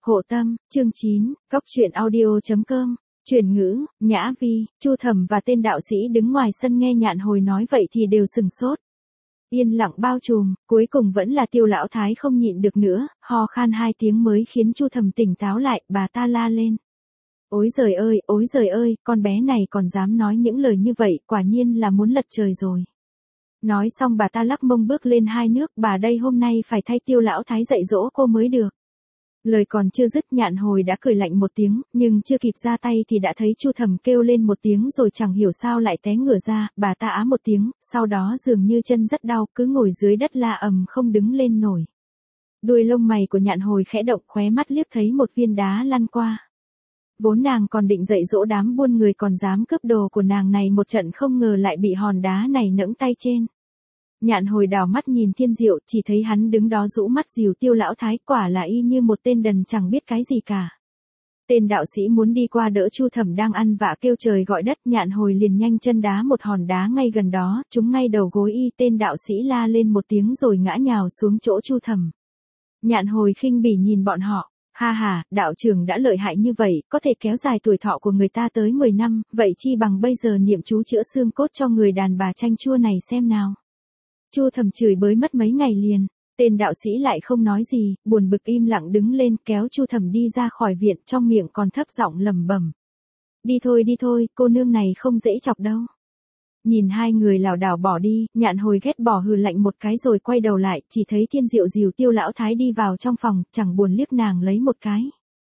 Hộ tâm, chương 9, Cóc truyện audio.com, chuyển ngữ, Nhã Vi, Chu Thẩm và tên đạo sĩ đứng ngoài sân nghe Nhạn Hồi nói vậy thì đều sừng sốt. Yên lặng bao trùm, cuối cùng vẫn là Tiêu lão thái không nhịn được nữa, ho khan 2 tiếng mới khiến Chu Thẩm tỉnh táo lại, bà ta la lên. Ôi giời ơi, con bé này còn dám nói những lời như vậy, quả nhiên là muốn lật trời rồi. Nói xong bà ta lắc mông bước lên 2 nước, bà đây hôm nay phải thay Tiêu lão thái dạy dỗ cô mới được. Lời còn chưa dứt Nhạn Hồi đã cười lạnh một tiếng, nhưng chưa kịp ra tay thì đã thấy Chu Thẩm kêu lên một tiếng rồi chẳng hiểu sao lại té ngửa ra, bà ta á một tiếng, sau đó dường như chân rất đau, cứ ngồi dưới đất la ầm không đứng lên nổi. Đuôi lông mày của Nhạn Hồi khẽ động, khóe mắt liếc thấy một viên đá lăn qua. Vốn nàng còn định dạy dỗ đám buôn người còn dám cướp đồ của nàng này một trận, không ngờ lại bị hòn đá này nẫng tay trên. Nhạn Hồi đảo mắt nhìn Thiên Diệu, chỉ thấy hắn đứng đó rũ mắt dìu Tiêu lão thái, quả là y như một tên đần chẳng biết cái gì cả. Tên đạo sĩ muốn đi qua đỡ Chu Thẩm đang ăn vạ kêu trời gọi đất, Nhạn Hồi liền nhanh chân đá một hòn đá ngay gần đó, trúng ngay đầu gối y. Tên đạo sĩ la lên một tiếng rồi ngã nhào xuống chỗ Chu Thẩm. Nhạn Hồi khinh bỉ nhìn bọn họ, ha ha, đạo trưởng đã lợi hại như vậy, có thể kéo dài tuổi thọ của người ta tới 10 năm, vậy chi bằng bây giờ niệm chú chữa xương cốt cho người đàn bà chanh chua này xem nào. Chu Thẩm chửi bới mất mấy ngày liền, tên đạo sĩ lại không nói gì, buồn bực im lặng đứng lên kéo Chu Thẩm đi ra khỏi viện, trong miệng còn thấp giọng lẩm bẩm. Đi thôi, cô nương này không dễ chọc đâu. Nhìn hai người lảo đảo bỏ đi, Nhạn Hồi ghét bỏ hừ lạnh một cái rồi quay đầu lại, chỉ thấy Thiên Diệu dìu Tiêu lão thái đi vào trong phòng, chẳng buồn liếc nàng lấy một cái.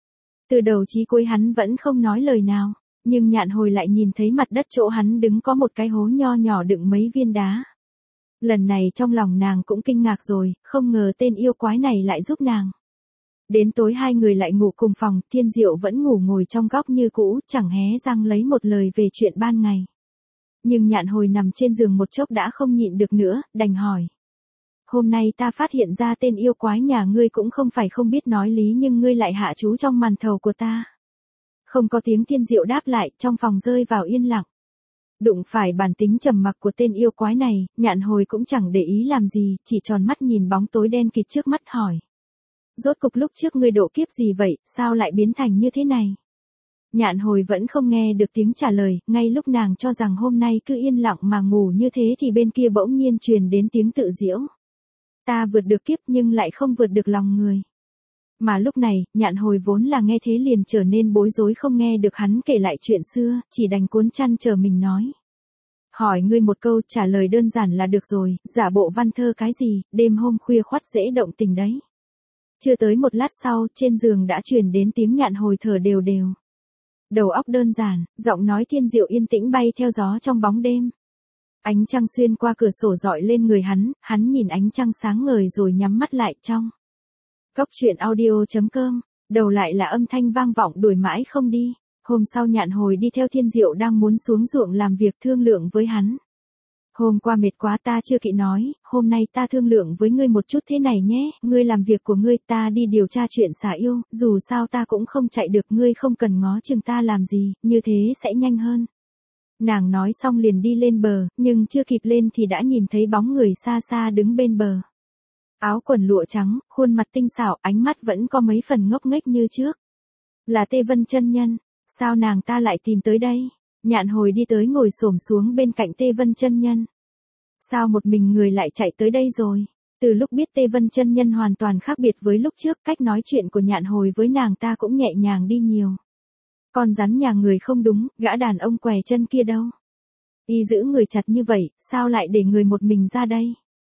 Từ đầu chí cuối hắn vẫn không nói lời nào, nhưng Nhạn Hồi lại nhìn thấy mặt đất chỗ hắn đứng có một cái hố nho nhỏ đựng mấy viên đá. Lần này trong lòng nàng cũng kinh ngạc rồi, không ngờ tên yêu quái này lại giúp nàng. Đến tối hai người lại ngủ cùng phòng, Thiên Diệu vẫn ngủ ngồi trong góc như cũ, chẳng hé răng lấy một lời về chuyện ban ngày. Nhưng Nhạn Hồi nằm trên giường một chốc đã không nhịn được nữa, đành hỏi. Hôm nay ta phát hiện ra tên yêu quái nhà ngươi cũng không phải không biết nói lý, nhưng ngươi lại hạ chú trong màn thầu của ta. Không có tiếng Thiên Diệu đáp lại, trong phòng rơi vào yên lặng. Đụng phải bản tính trầm mặc của tên yêu quái này, Nhạn Hồi cũng chẳng để ý làm gì, chỉ tròn mắt nhìn bóng tối đen kịt trước mắt hỏi. Rốt cục lúc trước ngươi độ kiếp gì vậy, sao lại biến thành như thế này? Nhạn Hồi vẫn không nghe được tiếng trả lời, ngay lúc nàng cho rằng hôm nay cứ yên lặng mà ngủ như thế thì bên kia bỗng nhiên truyền đến tiếng tự giễu. Ta vượt được kiếp nhưng lại không vượt được lòng người. Mà lúc này, Nhạn Hồi vốn là nghe thế liền trở nên bối rối, không nghe được hắn kể lại chuyện xưa, chỉ đành cuốn chăn chờ mình nói. Hỏi ngươi một câu, trả lời đơn giản là được rồi, giả bộ văn thơ cái gì, đêm hôm khuya khoắt dễ động tình đấy. Chưa tới một lát sau, trên giường đã truyền đến tiếng Nhạn Hồi thở đều đều. Đầu óc đơn giản, giọng nói Thiên Diệu yên tĩnh bay theo gió trong bóng đêm. Ánh trăng xuyên qua cửa sổ rọi lên người hắn nhìn ánh trăng sáng ngời rồi nhắm mắt lại trong. Cóc truyện audio.com, đầu lại là âm thanh vang vọng đuổi mãi không đi. Hôm sau Nhạn Hồi đi theo Thiên Diệu đang muốn xuống ruộng làm việc, thương lượng với hắn. Hôm qua mệt quá ta chưa kịp nói, hôm nay ta thương lượng với ngươi một chút thế này nhé, ngươi làm việc của ngươi, ta đi điều tra chuyện xả yêu, dù sao ta cũng không chạy được, ngươi không cần ngó chừng ta làm gì, như thế sẽ nhanh hơn. Nàng nói xong liền đi lên bờ, nhưng chưa kịp lên thì đã nhìn thấy bóng người xa xa đứng bên bờ. Áo quần lụa trắng, khuôn mặt tinh xảo, ánh mắt vẫn có mấy phần ngốc nghếch như trước. Là Tê Vân chân nhân, sao nàng ta lại tìm tới đây? Nhạn Hồi đi tới ngồi xổm xuống bên cạnh Tê Vân chân nhân. Sao một mình người lại chạy tới đây rồi? Từ lúc biết Tê Vân chân nhân hoàn toàn khác biệt với lúc trước, cách nói chuyện của Nhạn Hồi với nàng ta cũng nhẹ nhàng đi nhiều. Con rắn nhà người không đúng, gã đàn ông què chân kia đâu? Y giữ người chặt như vậy, sao lại để người một mình ra đây?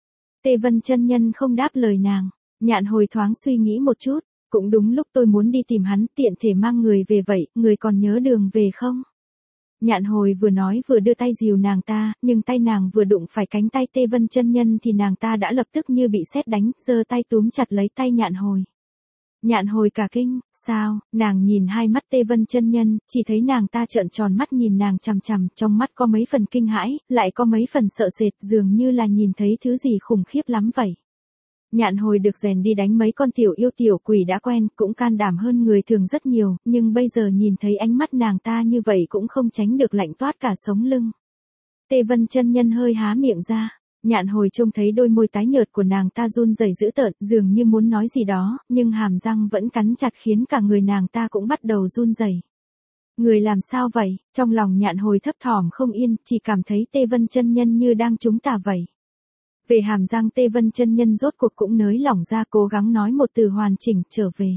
Tê Vân chân nhân không đáp lời nàng. Nhạn Hồi thoáng suy nghĩ một chút, cũng đúng lúc tôi muốn đi tìm hắn, tiện thể mang người về vậy, người còn nhớ đường về không? Nhạn Hồi vừa nói vừa đưa tay dìu nàng ta, nhưng tay nàng vừa đụng phải cánh tay Tê Vân chân nhân thì nàng ta đã lập tức như bị sét đánh, giơ tay túm chặt lấy tay Nhạn Hồi. Nhạn Hồi cả kinh, sao? Nàng nhìn hai mắt Tê Vân chân nhân, chỉ thấy nàng ta trợn tròn mắt nhìn nàng chằm chằm, trong mắt có mấy phần kinh hãi, lại có mấy phần sợ sệt, dường như là nhìn thấy thứ gì khủng khiếp lắm vậy. Nhạn Hồi được rèn đi đánh mấy con tiểu yêu tiểu quỷ đã quen, cũng can đảm hơn người thường rất nhiều, nhưng bây giờ nhìn thấy ánh mắt nàng ta như vậy cũng không tránh được lạnh toát cả sống lưng. Tê Vân chân nhân hơi há miệng ra, Nhạn hồi trông thấy đôi môi tái nhợt của nàng ta run rẩy dữ tợn, dường như muốn nói gì đó, nhưng hàm răng vẫn cắn chặt khiến cả người nàng ta cũng bắt đầu run rẩy. Người làm sao vậy? Trong lòng nhạn hồi thấp thỏm không yên, chỉ cảm thấy Tê Vân chân nhân như đang trúng tà vậy. Về hàm răng Tê Vân chân nhân rốt cuộc cũng nới lỏng ra, cố gắng nói một từ hoàn chỉnh, trở về.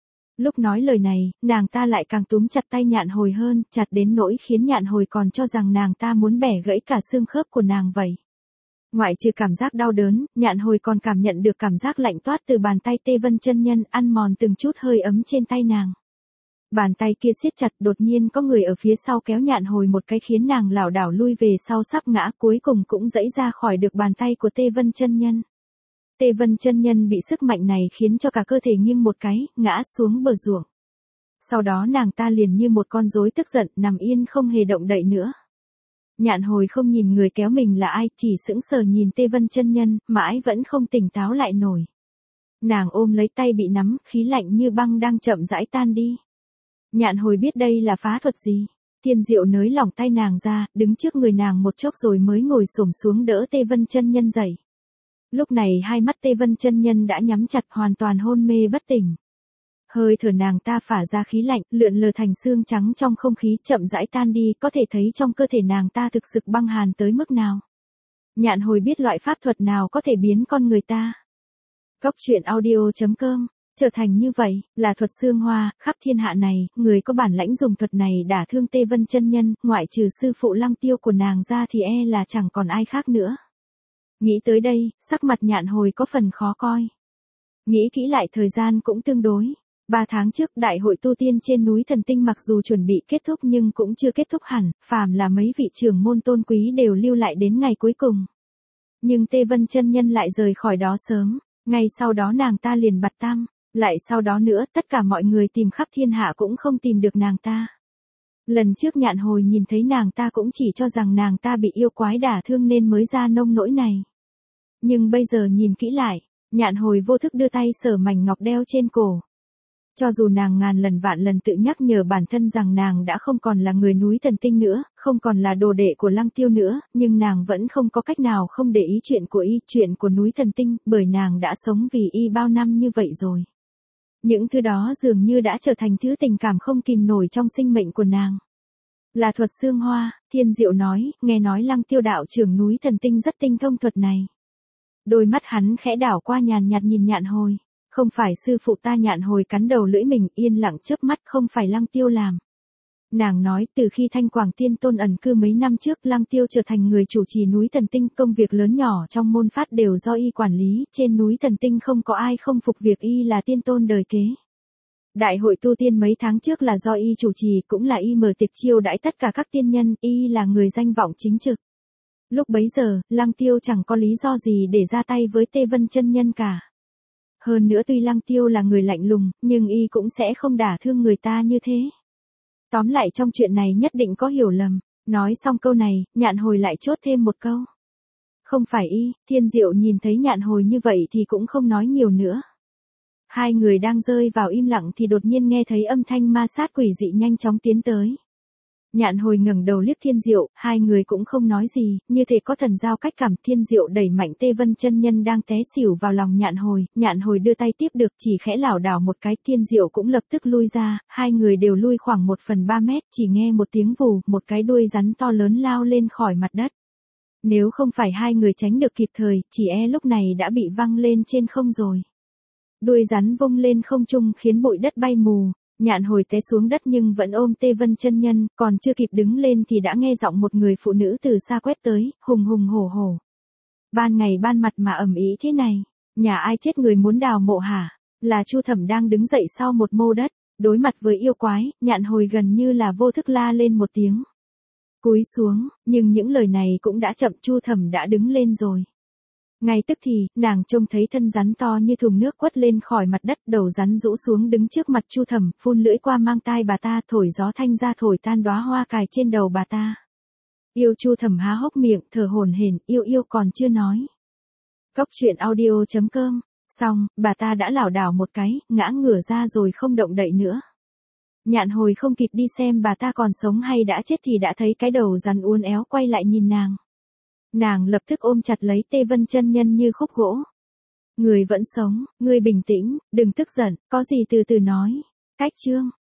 Lúc nói lời này, nàng ta lại càng túm chặt tay nhạn hồi hơn, chặt đến nỗi khiến nhạn hồi còn cho rằng nàng ta muốn bẻ gãy cả xương khớp của nàng vậy. Ngoại trừ cảm giác đau đớn, nhạn hồi còn cảm nhận được cảm giác lạnh toát từ bàn tay Tê Vân chân nhân ăn mòn từng chút hơi ấm trên tay nàng. Bàn tay kia siết chặt, đột nhiên có người ở phía sau kéo nhạn hồi một cái khiến nàng lảo đảo lui về sau sắp ngã, cuối cùng cũng giãy ra khỏi được bàn tay của Tê Vân chân nhân. Tê Vân chân nhân bị sức mạnh này khiến cho cả cơ thể nghiêng một cái, ngã xuống bờ ruộng. Sau đó nàng ta liền như một con rối tức giận, nằm yên không hề động đậy nữa. Nhạn hồi không nhìn người kéo mình là ai, chỉ sững sờ nhìn Tê Vân chân nhân, mãi vẫn không tỉnh táo lại nổi. Nàng ôm lấy tay bị nắm, khí lạnh như băng đang chậm rãi tan đi. Nhạn hồi biết đây là phá thuật gì. Thiên Diệu nới lỏng tay nàng ra, đứng trước người nàng một chốc rồi mới ngồi xổm xuống đỡ Tê Vân chân nhân dậy. Lúc này hai mắt Tê Vân chân nhân đã nhắm chặt, hoàn toàn hôn mê bất tỉnh. Hơi thở nàng ta phả ra khí lạnh, lượn lờ thành xương trắng trong không khí, chậm rãi tan đi, có thể thấy trong cơ thể nàng ta thực sự băng hàn tới mức nào. Nhạn hồi biết loại pháp thuật nào có thể biến con người ta. Cốc truyện audio.com trở thành như vậy, là thuật xương hoa, khắp thiên hạ này, người có bản lãnh dùng thuật này đả thương Tê Vân chân nhân, ngoại trừ sư phụ Lăng Tiêu của nàng ra thì là chẳng còn ai khác nữa. Nghĩ tới đây, sắc mặt nhạn hồi có phần khó coi. Nghĩ kỹ lại thời gian cũng tương đối. 3 tháng trước, đại hội tu tiên trên núi Thần Tinh mặc dù chuẩn bị kết thúc nhưng cũng chưa kết thúc hẳn, phàm là mấy vị trưởng môn tôn quý đều lưu lại đến ngày cuối cùng. Nhưng Tê Vân chân nhân lại rời khỏi đó sớm, ngay sau đó nàng ta liền bặt tăm, lại sau đó nữa tất cả mọi người tìm khắp thiên hạ cũng không tìm được nàng ta. Lần trước nhạn hồi nhìn thấy nàng ta cũng chỉ cho rằng nàng ta bị yêu quái đả thương nên mới ra nông nỗi này. Nhưng bây giờ nhìn kỹ lại, nhạn hồi vô thức đưa tay sờ mảnh ngọc đeo trên cổ. Cho dù nàng ngàn lần vạn lần tự nhắc nhở bản thân rằng nàng đã không còn là người núi Thần Tinh nữa, không còn là đồ đệ của Lăng Tiêu nữa, nhưng nàng vẫn không có cách nào không để ý chuyện của y, chuyện của núi Thần Tinh, bởi nàng đã sống vì y bao năm như vậy rồi. Những thứ đó dường như đã trở thành thứ tình cảm không kìm nổi trong sinh mệnh của nàng. Là thuật xương hoa, Thiên Diệu nói, nghe nói Lăng Tiêu đạo trưởng núi Thần Tinh rất tinh thông thuật này. Đôi mắt hắn khẽ đảo qua nhàn nhạt nhìn nhạn hồi. Không phải sư phụ ta, nhạn hồi cắn đầu lưỡi mình, yên lặng chớp mắt, không phải Lăng Tiêu làm. Nàng nói từ khi Thanh Quảng Tiên Tôn ẩn cư mấy năm trước, Lăng Tiêu trở thành người chủ trì núi Thần Tinh, công việc lớn nhỏ trong môn phát đều do y quản lý, trên núi Thần Tinh không có ai không phục việc y là tiên tôn đời kế. Đại hội tu tiên mấy tháng trước là do y chủ trì, cũng là y mở tiệc chiêu đãi tất cả các tiên nhân, y là người danh vọng chính trực. Lúc bấy giờ, Lăng Tiêu chẳng có lý do gì để ra tay với Tê Vân chân nhân cả. Hơn nữa tuy Lăng Tiêu là người lạnh lùng, nhưng y cũng sẽ không đả thương người ta như thế. Tóm lại trong chuyện này nhất định có hiểu lầm. Nói xong câu này, nhạn hồi lại chốt thêm một câu. Không phải y. Thiên Diệu nhìn thấy nhạn hồi như vậy thì cũng không nói nhiều nữa. Hai người đang rơi vào im lặng thì đột nhiên nghe thấy âm thanh ma sát quỷ dị nhanh chóng tiến tới. Nhạn hồi ngẩng đầu liếc Thiên Diệu, hai người cũng không nói gì, như thể có thần giao cách cảm. Thiên Diệu đẩy mạnh Tê Vân chân nhân đang té xỉu vào lòng nhạn hồi đưa tay tiếp được, chỉ khẽ lảo đảo một cái, Thiên Diệu cũng lập tức lui ra, hai người đều lui khoảng 1/3 mét, chỉ nghe một tiếng vù, một cái đuôi rắn to lớn lao lên khỏi mặt đất. Nếu không phải hai người tránh được kịp thời, chỉ lúc này đã bị văng lên trên không rồi. Đuôi rắn vung lên không trung khiến bụi đất bay mù. Nhạn hồi té xuống đất nhưng vẫn ôm Tê Vân chân nhân, còn chưa kịp đứng lên thì đã nghe giọng một người phụ nữ từ xa quét tới, hùng hùng hổ hổ. Ban ngày ban mặt mà ầm ĩ thế này, nhà ai chết người muốn đào mộ hả? Là Chu Thẩm đang đứng dậy sau một mô đất, đối mặt với yêu quái, nhạn hồi gần như là vô thức la lên một tiếng. Cúi xuống, nhưng những lời này cũng đã chậm, Chu Thẩm đã đứng lên rồi. Ngay tức thì, nàng trông thấy thân rắn to như thùng nước quất lên khỏi mặt đất, đầu rắn rũ xuống đứng trước mặt Chu Thẩm, phun lưỡi qua mang tai bà ta, thổi gió thanh ra thổi tan đóa hoa cài trên đầu bà ta. Yêu Chu Thẩm há hốc miệng, thở hổn hển, yêu còn chưa nói. Cốc truyện audio.com, xong, bà ta đã lảo đảo một cái, ngã ngửa ra rồi không động đậy nữa. Nhạn hồi không kịp đi xem bà ta còn sống hay đã chết thì đã thấy cái đầu rắn uốn éo quay lại nhìn nàng. Nàng lập tức ôm chặt lấy Tê Vân chân nhân như khúc gỗ. Người vẫn sống, ngươi bình tĩnh, đừng tức giận, có gì từ từ nói. Cách chương